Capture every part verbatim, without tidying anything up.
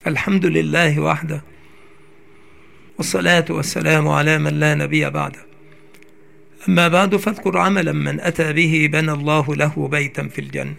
الحمد لله وحده، والصلاة والسلام على من لا نبي بعده. أما بعد، فاذكر عملا من أتى به بنى الله له بيتا في الجنة.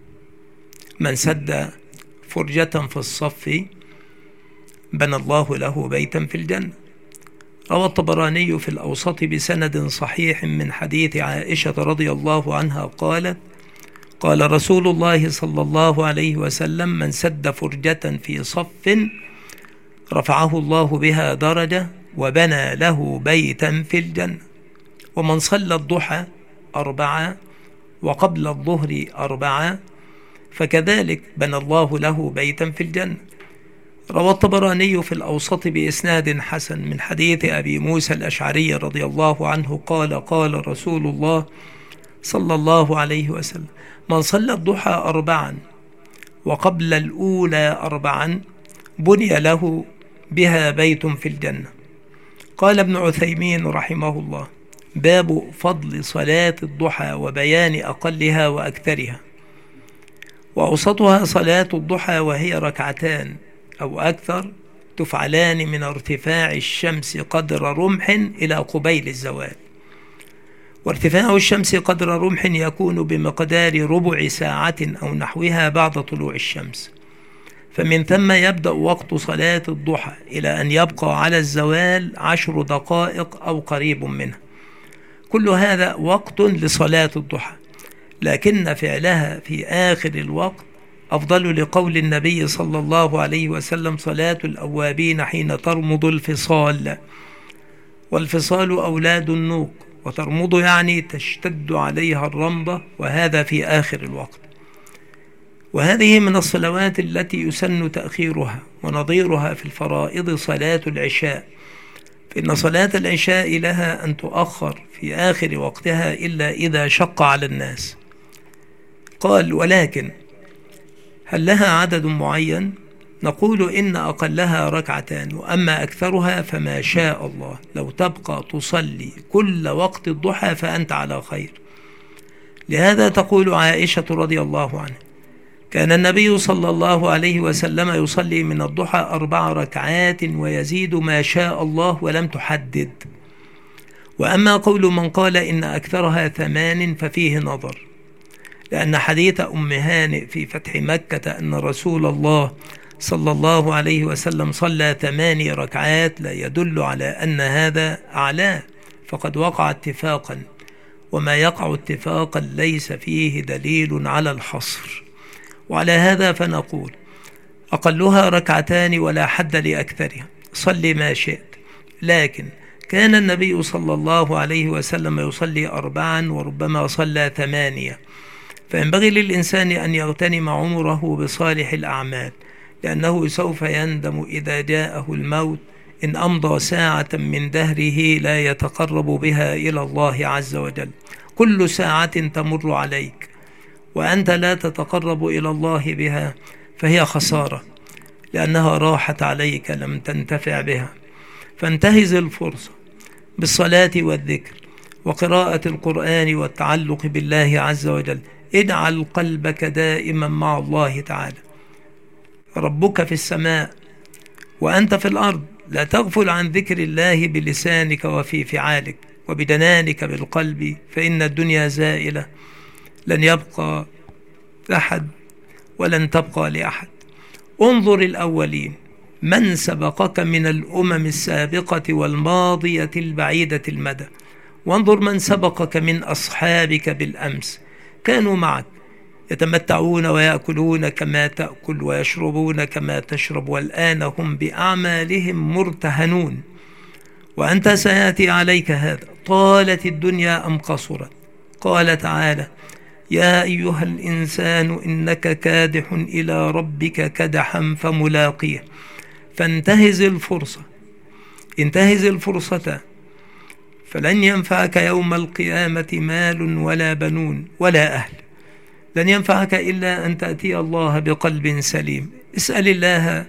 من سد فرجة في الصف بنى الله له بيتا في الجنة. روى الطبراني في الأوسط بسند صحيح من حديث عائشة رضي الله عنها قالت: قال رسول الله صلى الله عليه وسلم: من سد فرجة في صف رفعه الله بها درجة وبنى له بيتا في الجنة. ومن صلى الضحى أربعة وقبل الظهر أربعة فكذلك بنى الله له بيتا في الجنة. روى الطبراني في الأوسط بإسناد حسن من حديث أبي موسى الأشعري رضي الله عنه قال: قال رسول الله صلى الله عليه وسلم: من صلى الضحى أربعا وقبل الأولى أربعا بني له بها بيت في الجنة. قال ابن عثيمين رحمه الله: باب فضل صلاة الضحى وبيان أقلها وأكثرها. وأوسطها صلاة الضحى، وهي ركعتان أو أكثر تفعلان من ارتفاع الشمس قدر رمح إلى قبيل الزوال. وارتفاع الشمس قدر رمح يكون بمقدار ربع ساعة أو نحوها بعد طلوع الشمس، فمن ثم يبدأ وقت صلاة الضحى إلى أن يبقى على الزوال عشر دقائق أو قريب منها. كل هذا وقت لصلاة الضحى، لكن فعلها في آخر الوقت أفضل، لقول النبي صلى الله عليه وسلم: صلاة الأوابين حين ترمض الفصال. والفصال أولاد النوق، وترمض يعني تشتد عليها الرمضة، وهذا في آخر الوقت. وهذه من الصلوات التي يسن تأخيرها، ونظيرها في الفرائض صلاة العشاء، فإن صلاة العشاء لها أن تؤخر في آخر وقتها إلا إذا شق على الناس. قال: ولكن هل لها عدد معين؟ نقول إن أقلها ركعتان، وأما أكثرها فما شاء الله. لو تبقى تصلي كل وقت الضحى فأنت على خير. لهذا تقول عائشة رضي الله عنها: كان النبي صلى الله عليه وسلم يصلي من الضحى أربع ركعات ويزيد ما شاء الله، ولم تحدد. وأما قول من قال إن أكثرها ثمان ففيه نظر، لأن حديث أم هانئ في فتح مكة أن رسول الله صلى الله عليه وسلم صلى ثماني ركعات لا يدل على أن هذا أعلاه، فقد وقع اتفاقا، وما يقع اتفاقا ليس فيه دليل على الحصر. وعلى هذا فنقول: أقلها ركعتان ولا حد لأكثرها، صلي ما شئت. لكن كان النبي صلى الله عليه وسلم يصلي أربعا وربما صلى ثمانية، فينبغي للإنسان أن يغتنم عمره بصالح الأعمال، لأنه سوف يندم إذا جاءه الموت إن أمضى ساعة من دهره لا يتقرب بها إلى الله عز وجل. كل ساعة تمر عليك وأنت لا تتقرب إلى الله بها فهي خسارة، لأنها راحت عليك لم تنتفع بها. فانتهز الفرصة بالصلاة والذكر وقراءة القرآن والتعلق بالله عز وجل. اجعل قلبك دائما مع الله تعالى. ربك في السماء وأنت في الأرض، لا تغفل عن ذكر الله بلسانك وفي فعالك وبدنانك بالقلب، فإن الدنيا زائلة، لن يبقى أحد ولن تبقى لأحد. انظر الأولين، من سبقك من الأمم السابقة والماضية البعيدة المدى، وانظر من سبقك من أصحابك بالأمس، كانوا معك يتمتعون ويأكلون كما تأكل ويشربون كما تشرب، والآن هم بأعمالهم مرتهنون، وأنت سيأتي عليك هذا. طالت الدنيا أم قصرت؟ قال تعالى: يا أيها الإنسان إنك كادح إلى ربك كدحا فملاقيه. فانتهز الفرصة، انتهز الفرصة، فلن ينفعك يوم القيامة مال ولا بنون ولا أهل. لن ينفعك إلا أن تأتي الله بقلب سليم. اسأل الله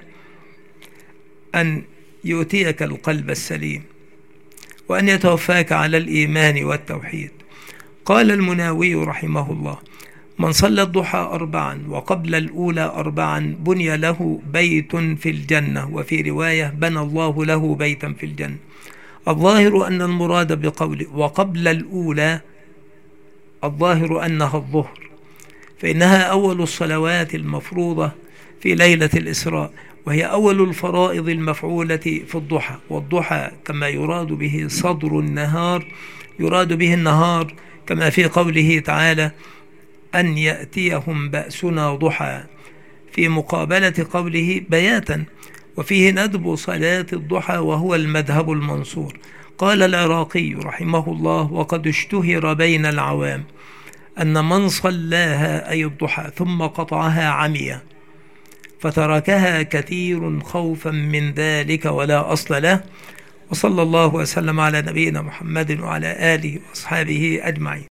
أن يؤتيك القلب السليم، وأن يتوفاك على الإيمان والتوحيد. قال المناوي رحمه الله: من صلى الضحى أربعا وقبل الأولى أربعا بني له بيت في الجنة، وفي رواية بنى الله له بيتا في الجنة. الظاهر أن المراد بقوله وقبل الأولى الظاهر أنها الظهر، فإنها أول الصلوات المفروضة في ليلة الإسراء، وهي أول الفرائض المفعولة في الضحى. والضحى كما يراد به صدر النهار يراد به النهار، كما في قوله تعالى أن يأتيهم بأسنا ضحى، في مقابلة قوله بياتا. وفيه ندب صلاة الضحى وهو المذهب المنصور. قال العراقي رحمه الله: وقد اشتهر بين العوام أن من صلاها أي الضحى ثم قطعها عمي، فتركها كثير خوفا من ذلك ولا أصل له. وصلى الله وسلم على نبينا محمد وعلى آله وأصحابه أجمعين.